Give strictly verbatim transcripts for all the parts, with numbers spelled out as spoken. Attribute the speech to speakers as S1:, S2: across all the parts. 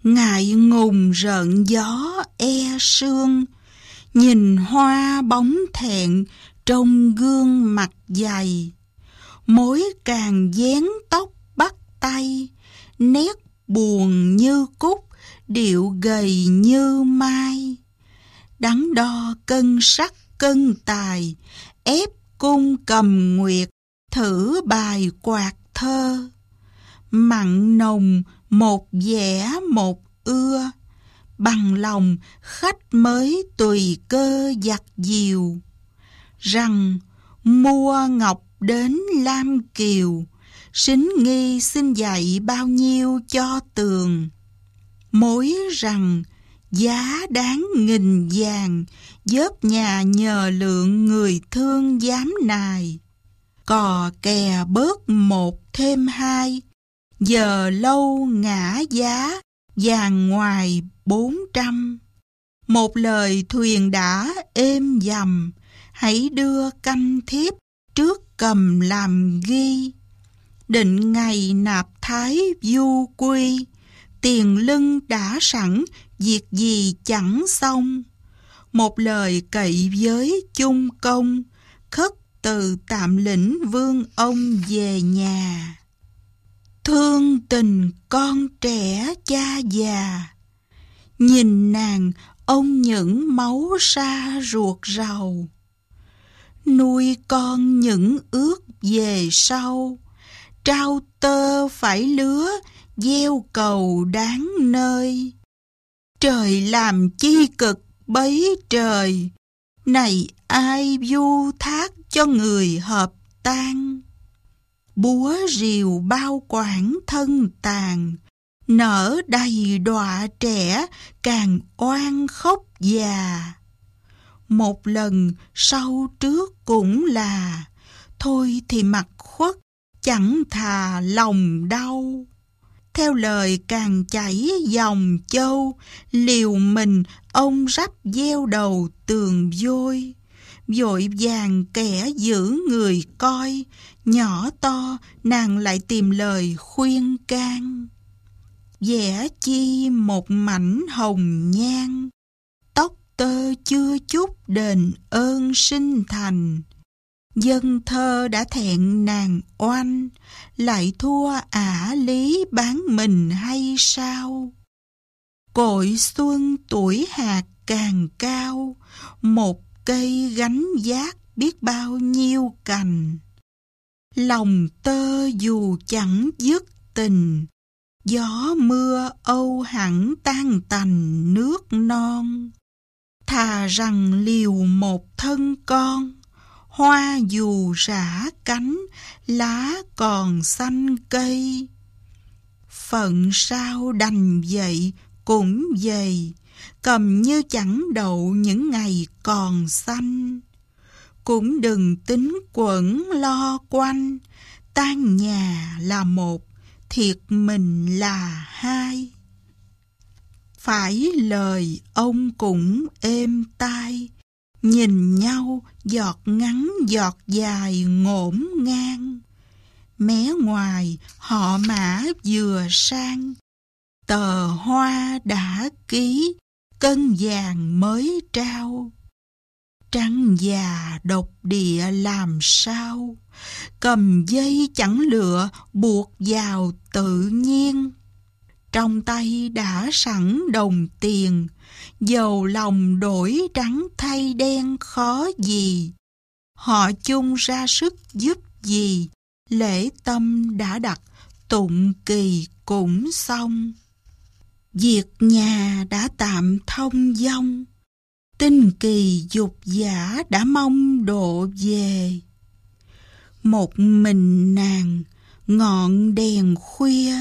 S1: ngại ngùng rợn gió e sương, nhìn hoa bóng thẹn trong gương mặt dày. Mối càng vén tóc bắt tay, nét buồn như cúc, điệu gầy như mai. Đắn đo cân sắc cân tài, ép cung cầm nguyệt, thử bài quạt thơ. Mặn nồng một vẻ một ưa, bằng lòng khách mới tùy cơ giặt diều. Rằng mua ngọc đến Lam Kiều, sính nghi xin dạy bao nhiêu cho tường. Mối rằng giá đáng nghìn vàng, vớt nhà nhờ lượng người thương dám nài. Cò kè bớt một thêm hai, giờ lâu ngã giá, vàng ngoài bốn trăm. Một lời thuyền đã êm dầm, hãy đưa canh thiếp trước cầm làm ghi. Định ngày nạp thái du quy, tiền lưng đã sẵn, việc gì chẳng xong. Một lời cậy với chung công, khất từ tạm lĩnh vương ông về nhà. Thương tình con trẻ cha già, nhìn nàng ông những máu xa ruột rầu. Nuôi con những ước về sau, trao tơ phải lứa, gieo cầu đáng nơi. Trời làm chi cực bấy trời, này ai du thác cho người hợp tan. Búa rìu bao quản thân tàn, nở đầy đọa trẻ càng oan khóc già. Một lần sau trước cũng là, thôi thì mặc khuất chẳng thà lòng đau. Theo lời càng chảy dòng châu, liều mình ông rắp gieo đầu tường vôi. Vội vàng kẻ giữ người coi, nhỏ to nàng lại tìm lời khuyên can. Vẽ chi một mảnh hồng nhan, tóc tơ chưa chút đền ơn sinh thành. Dân thơ đã thẹn nàng oanh, lại thua ả lý bán mình hay sao? Cội xuân tuổi hạt càng cao, một cây gánh vác biết bao nhiêu cành. Lòng tơ dù chẳng dứt tình, gió mưa âu hẳn tan tành nước non. Thà rằng liều một thân con, hoa dù rã cánh, lá còn xanh cây. Phận sao đành vậy cũng vậy, cầm như chẳng đậu những ngày còn xanh. Cũng đừng tính quẩn lo quanh, tan nhà là một, thiệt mình là hai. Phải lời ông cũng êm tai, nhìn nhau giọt ngắn giọt dài ngổn ngang. Mé ngoài họ mã vừa sang, tờ hoa đã ký, cân vàng mới trao. Trăng già độc địa làm sao, cầm dây chẳng lựa buộc vào tự nhiên. Trong tay đã sẵn đồng tiền, dầu lòng đổi trắng thay đen khó gì. Họ chung ra sức giúp gì, lễ tâm đã đặt tụng kỳ cũng xong. Việc nhà đã tạm thông dong, tinh kỳ dục giả đã mong độ về. Một mình nàng ngọn đèn khuya,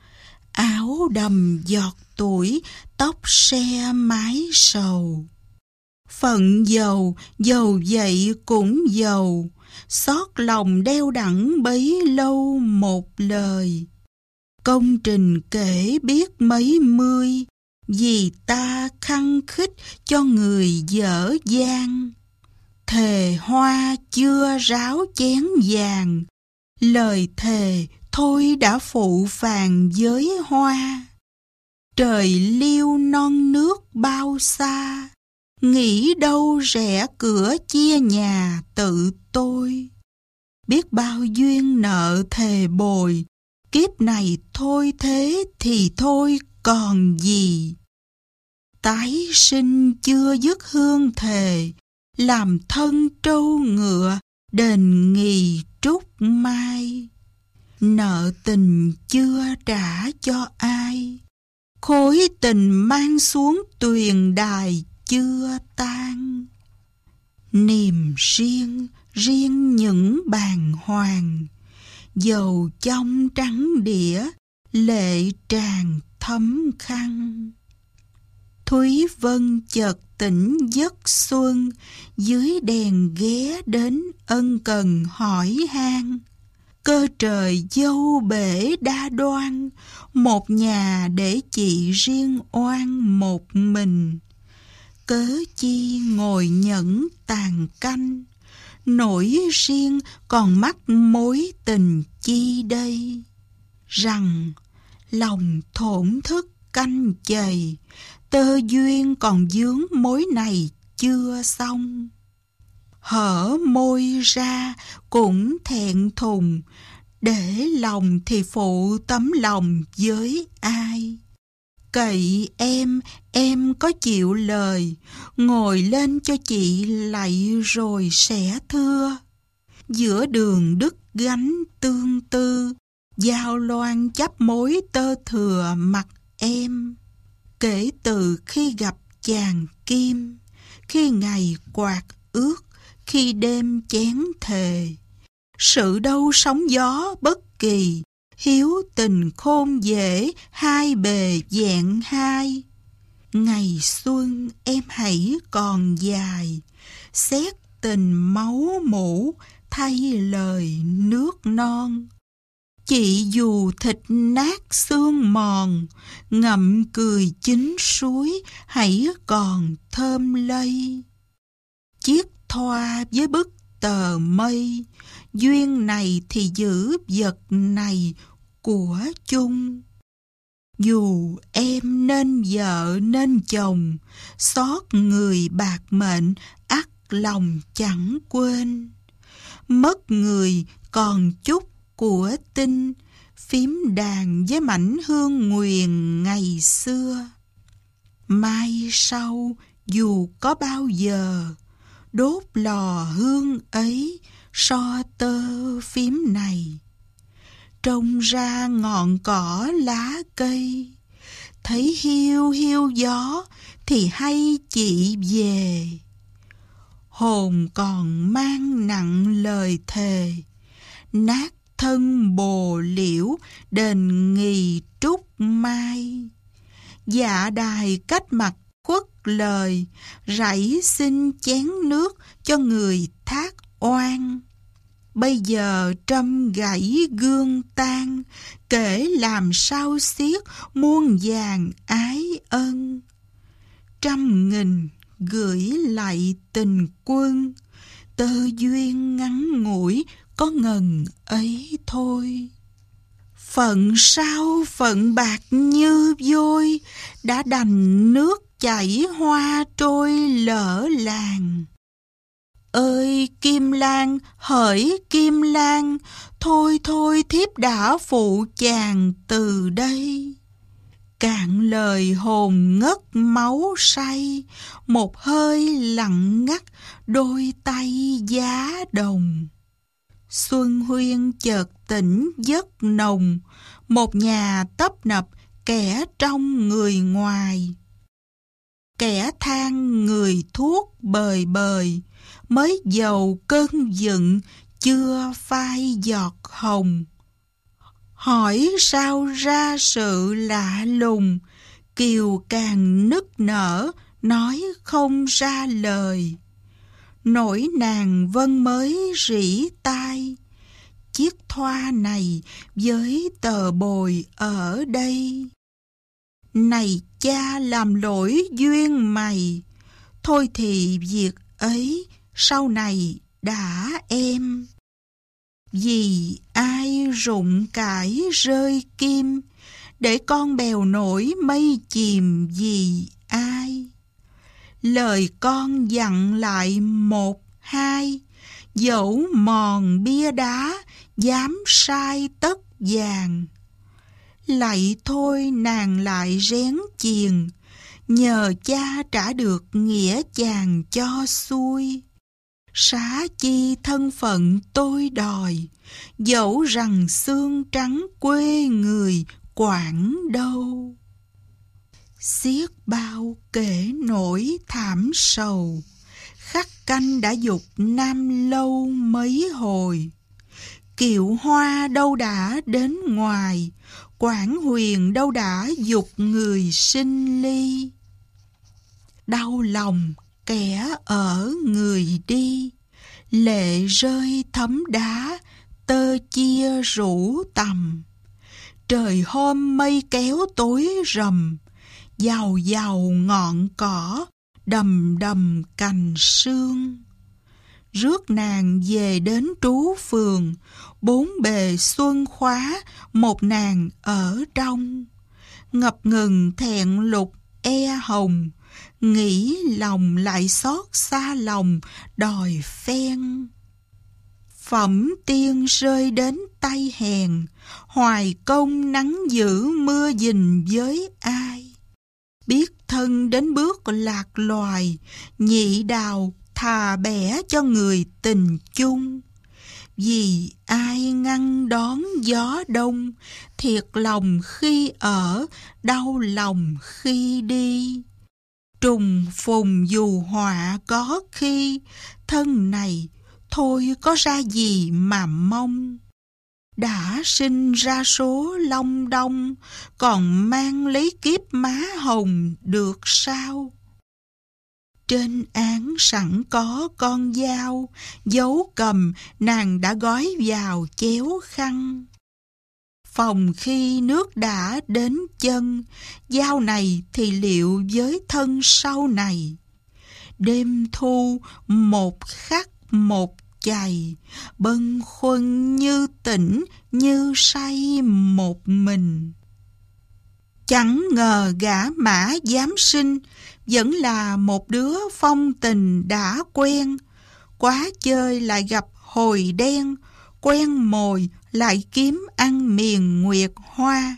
S1: áo đầm giọt tuổi, tóc xe mái sầu. Phận giàu, giàu vậy cũng giàu, xót lòng đeo đẳng bấy lâu một lời. Công trình kể biết mấy mươi, vì ta khăng khích cho người dở dang. Thề hoa chưa ráo chén vàng, lời thề thôi đã phụ phàng với hoa. Trời liêu non nước bao xa, nghĩ đâu rẽ cửa chia nhà tự tôi. Biết bao duyên nợ thề bồi, kiếp này thôi thế thì thôi còn gì. Tái sinh chưa dứt hương thề, làm thân trâu ngựa đền nghì trúc mai. Nợ tình chưa trả cho ai, khối tình mang xuống tuyền đài chưa tan. Niềm riêng, riêng những bàng hoàng, dầu trong trắng đĩa, lệ tràn thấm khăn. Thúy Vân chợt tỉnh giấc xuân, dưới đèn ghé đến ân cần hỏi han. Cơ trời dâu bể đa đoan, một nhà để chị riêng oan một mình. Cớ chi ngồi nhẫn tàn canh, nỗi riêng còn mắc mối tình chi đây. Rằng lòng thổn thức canh chày, tơ duyên còn vướng mối này chưa xong. Hở môi ra cũng thẹn thùng, để lòng thì phụ tấm lòng với ai. Cậy em, em có chịu lời, ngồi lên cho chị lạy rồi sẽ thưa. Giữa đường đứt gánh tương tư, Giao Loan chấp mối tơ thừa mặt em. Kể từ khi gặp chàng Kim, khi ngày quạt ước, khi đêm chén thề, sự đâu sóng gió bất kỳ, hiếu tình khôn dễ, hai bề vẹn hai. Ngày xuân em hãy còn dài, xét tình máu mủ, thay lời nước non. Chị dù thịt nát xương mòn, ngậm cười chín suối, hãy còn thơm lây. Chiếc thoa với bức tờ mây, duyên này thì giữ vật này của chung. Dù em nên vợ nên chồng, xót người bạc mệnh, ắt lòng chẳng quên. Mất người còn chút của tinh, phím đàn với mảnh hương nguyền ngày xưa. Mai sau dù có bao giờ, đốt lò hương ấy so tơ phím này. Trông ra ngọn cỏ lá cây, thấy hiu hiu gió thì hay chị về. Hồn còn mang nặng lời thề, nát thân bồ liễu đền nghì trúc mai. Dạ đài cách mặt khuất lời, rảy xin chén nước cho người thác oan. Bây giờ trâm gãy gương tan, kể làm sao xiết muôn vàng ái ân. Trăm nghìn gửi lại tình quân, tơ duyên ngắn ngủi có ngần ấy thôi. Phận sao phận bạc như vôi, đã đành nước chảy hoa trôi lỡ làng. Ơi Kim Lan, hỡi Kim Lan, thôi thôi thiếp đã phụ chàng từ đây. Cạn lời hồn ngất máu say, một hơi lặng ngắt đôi tay giá đồng. Xuân Huyên chợt tỉnh giấc nồng, một nhà tấp nập kẻ trong người ngoài. Kẻ than người thuốc bời bời, mới dầu cơn giận chưa phai giọt hồng. Hỏi sao ra sự lạ lùng, kiều càng nức nở nói không ra lời. Nỗi nàng vân mới rỉ tai, chiếc thoa này với tờ bồi ở đây. Này cha làm lỗi duyên mày, thôi thì việc ấy sau này đã em. Vì ai rụng cải rơi kim, để con bèo nổi mây chìm vì ai. Lời con dặn lại một hai, dẫu mòn bia đá dám sai tất vàng. Lạy thôi nàng lại rén chiền, nhờ cha trả được nghĩa chàng cho xuôi. Xá chi thân phận tôi đòi, dẫu rằng xương trắng quê người Quảng đâu. Xiết bao kể nỗi thảm sầu, khắc canh đã dục Nam lâu mấy hồi. Kiệu hoa đâu đã đến ngoài, Quảng huyền đâu đã dục người sinh ly. Đau lòng kẻ ở người đi, lệ rơi thấm đá, tơ chia rủ tầm. Trời hôm mây kéo tối rầm, giàu giàu ngọn cỏ, đầm đầm cành sương. Rước nàng về đến trú phường, bốn bề xuân khóa, một nàng ở trong. Ngập ngừng thẹn lục e hồng, nghĩ lòng lại xót xa lòng đòi phen. Phẩm tiên rơi đến tay hèn, hoài công nắng giữ mưa dình với ai. Biết thân đến bước lạc loài, nhị đào thà bẻ cho người tình chung. Vì ai ngăn đón gió đông, thiệt lòng khi ở, đau lòng khi đi. Trùng phùng dù họa có khi, thân này thôi có ra gì mà mong. Đã sinh ra số long đong, còn mang lấy kiếp má hồng được sao? Trên án sẵn có con dao, dấu cầm nàng đã gói vào chéo khăn. Phòng khi nước đã đến chân, dao này thì liệu với thân sau này. Đêm thu một khắc một chày, bâng khuâng như tỉnh như say một mình. Chẳng ngờ gã mã dám sinh, vẫn là một đứa phong tình đã quen. Quá chơi lại gặp hồi đen, quen mồi lại kiếm ăn miền nguyệt hoa.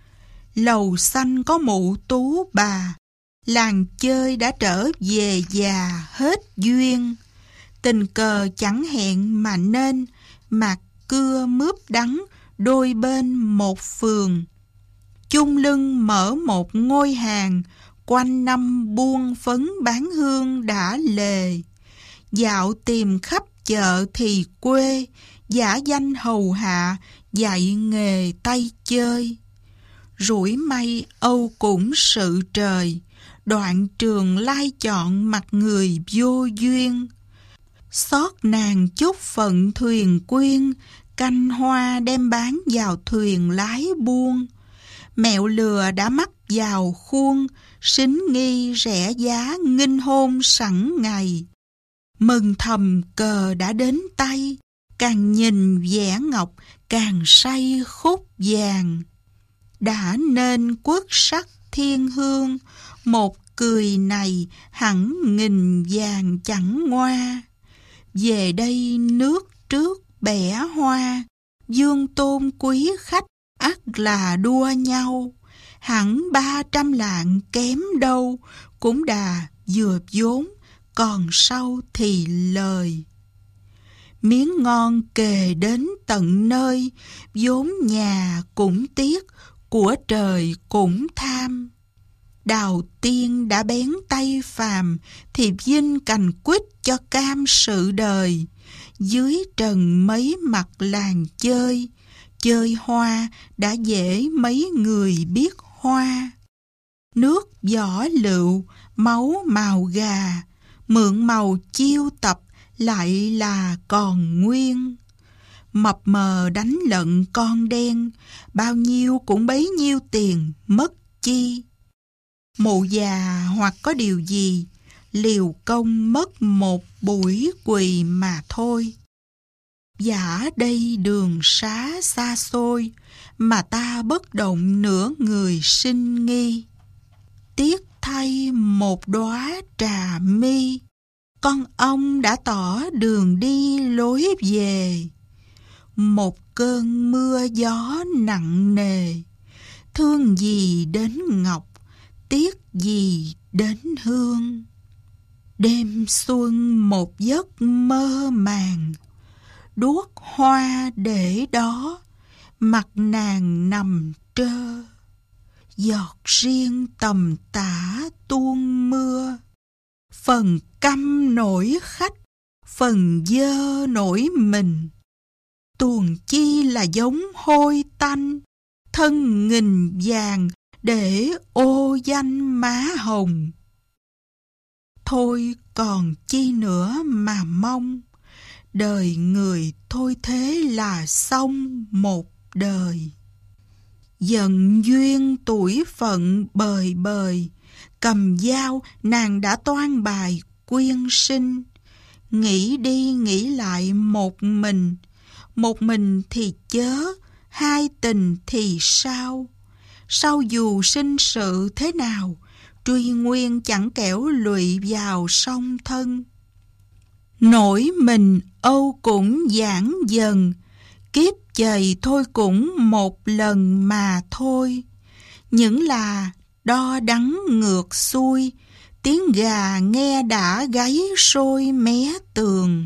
S1: Lầu xanh có mụ tú bà, làng chơi đã trở về già hết duyên. Tình cờ chẳng hẹn mà nên, mạc cưa mướp đắng đôi bên một phường. Chung lưng mở một ngôi hàng, quanh năm buôn phấn bán hương đã lề. Dạo tìm khắp chợ thì quê, giả danh hầu hạ, dạy nghề tay chơi. Rủi may âu cũng sự trời, đoạn trường lai chọn mặt người vô duyên. Xót nàng chút phận thuyền quyên, canh hoa đem bán vào thuyền lái buôn. Mẹo lừa đã mắc vào khuôn, sính nghi rẻ giá nghinh hôn sẵn ngày. Mừng thầm cờ đã đến tay, càng nhìn vẻ ngọc càng say khúc vàng. Đã nên quốc sắc thiên hương, một cười này hẳn nghìn vàng chẳng ngoa. Về đây nước trước bẻ hoa, dương tôn quý khách ắt là đua nhau. Hẳn ba trăm lạng kém đâu, cũng đà vừa vốn, còn sau thì lời. Miếng ngon kề đến tận nơi, vốn nhà cũng tiếc, của trời cũng tham. Đào tiên đã bén tay phàm, thì vinh cành quýt cho cam sự đời. Dưới trần mấy mặt làng chơi, chơi hoa đã dễ mấy người biết hoa. Nước vỏ lựu, máu màu gà, mượn màu chiêu tập lại là còn nguyên. Mập mờ đánh lận con đen, bao nhiêu cũng bấy nhiêu tiền mất chi. Mụ già hoặc có điều gì, liều công mất một buổi quỳ mà thôi. giả đây đường xá xa xôi, mà ta bất động nửa người sinh nghi. Tiếc thay một đóa trà mi, con ong đã tỏ đường đi lối về. Một cơn mưa gió nặng nề, thương gì đến ngọc, tiếc gì đến hương. Đêm xuân một giấc mơ màng, đuốc hoa để đó, mặt nàng nằm trơ. Giọt riêng tầm tả tuôn mưa, phần căm nổi khách, phần dơ nổi mình. Tuồng chi là giống hôi tanh, thân nghìn vàng để ô danh má hồng. Thôi còn chi nữa mà mong, đời người thôi thế là xong một đời. Giận duyên tuổi phận bời bời, cầm dao nàng đã toan bài quyên sinh. Nghĩ đi nghĩ lại một mình, một mình thì chớ, hai tình thì sao? Sau dù sinh sự thế nào, truy nguyên chẳng kẻo lụy vào song thân. Nỗi mình âu cũng giãn dần, kiếp chày thôi cũng một lần mà thôi. Những là đo đắng ngược xuôi, tiếng gà nghe đã gáy sôi mé tường.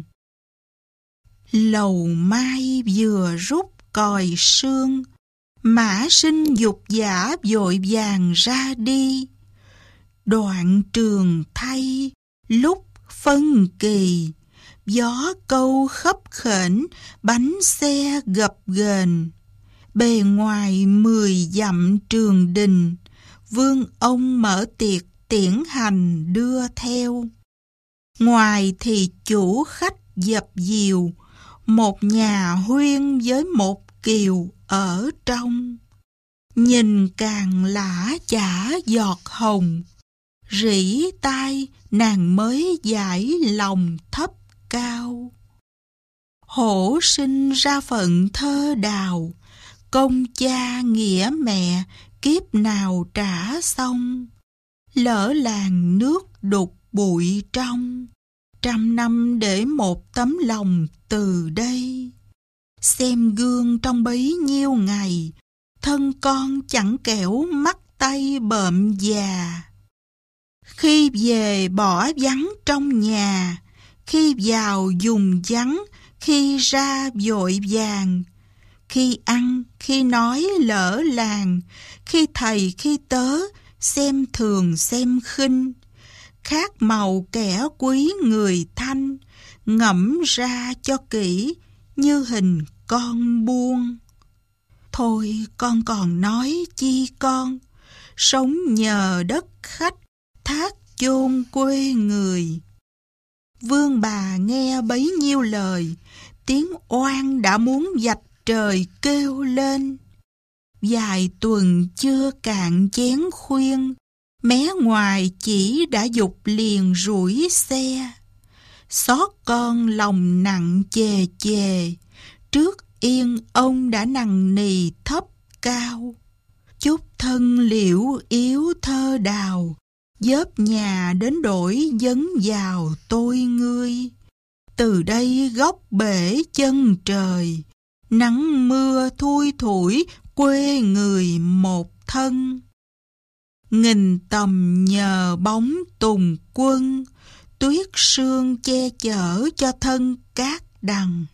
S1: Lầu mai vừa rút còi sương, mã sinh dục giả vội vàng ra đi. Đoạn trường thay lúc phân kỳ, gió câu khấp khểnh, bánh xe gập ghềnh. Bề ngoài mười dặm trường đình, vương ông mở tiệc tiễn hành đưa theo. Ngoài thì chủ khách dập dìu, một nhà huyên với một kiều ở trong. Nhìn càng lã chả giọt hồng, rỉ tai nàng mới giải lòng thấp cao. Hổ sinh ra phận thơ đào, công cha nghĩa mẹ kiếp nào trả xong. Lỡ làng nước đục bụi trong, trăm năm để một tấm lòng từ đây. Xem gương trong bấy nhiêu ngày, thân con chẳng kẻo mắt tay bợm già. Khi về bỏ vắng trong nhà, khi vào dùng vắng, khi ra vội vàng. Khi ăn, khi nói lỡ làng, khi thầy khi tớ, xem thường xem khinh. Khác màu kẻ quý người thanh, ngẫm ra cho kỹ, như hình con buông. Thôi con còn nói chi con, sống nhờ đất khách, thác chôn quê người. Vương bà nghe bấy nhiêu lời, tiếng oan đã muốn vạch trời kêu lên. Vài tuần chưa cạn chén khuyên, mé ngoài chỉ đã dục liền rủi xe. Xót con lòng nặng chề chề, trước yên ông đã nằng nì thấp cao. Chút thân liễu yếu thơ đào, dớp nhà đến đổi dấn vào tôi ngươi. Từ đây góc bể chân trời, nắng mưa thui thủi quê người một thân. Nghìn tầm nhờ bóng tùng quân, tuyết sương che chở cho thân cát đằng.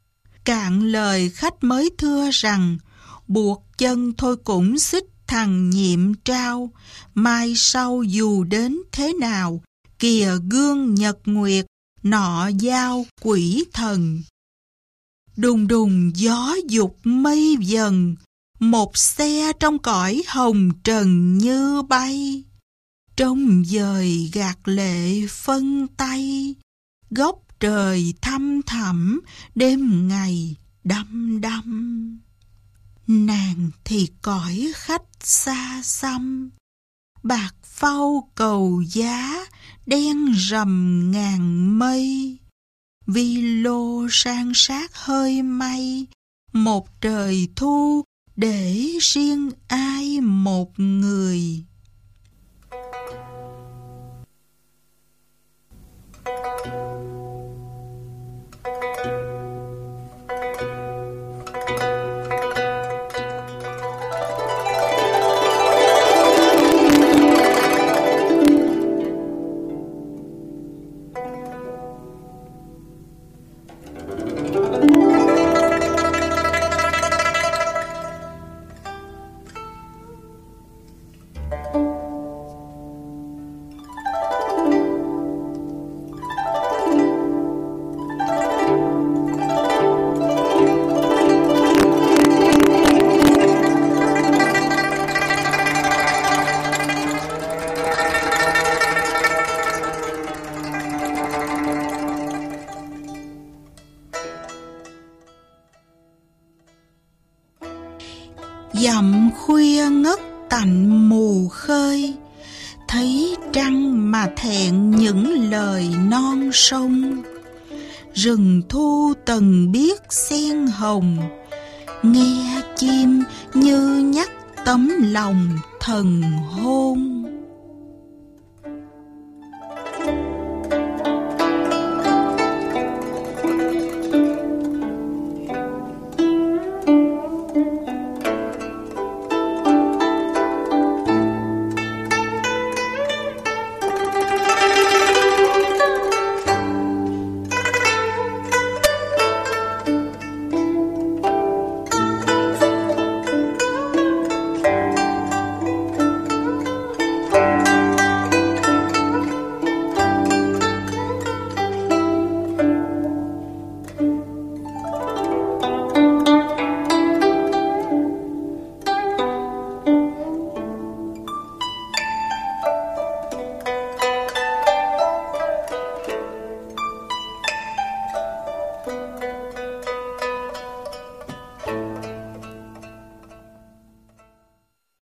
S1: Cạn lời khách mới thưa rằng, buộc chân thôi cũng xích thằng nhiệm trao. Mai sau dù đến thế nào, kìa gương nhật nguyệt, nọ giao quỷ thần. Đùng đùng gió dục mây dần, một xe trong cõi hồng trần như bay. Trong dời gạt lệ phân tay, góc trời thăm thẳm, đêm ngày đăm đăm. Nàng thì cõi khách xa xăm, bạc phau cầu giá, đen rầm ngàn mây. vi lô san sát hơi mây, một trời thu để riêng ai một người. Dặm khuya ngất tạnh mù khơi, thấy trăng mà thẹn những lời non sông. Rừng thu từng biết sen hồng, nghe chim như nhắc tấm lòng thần hôn.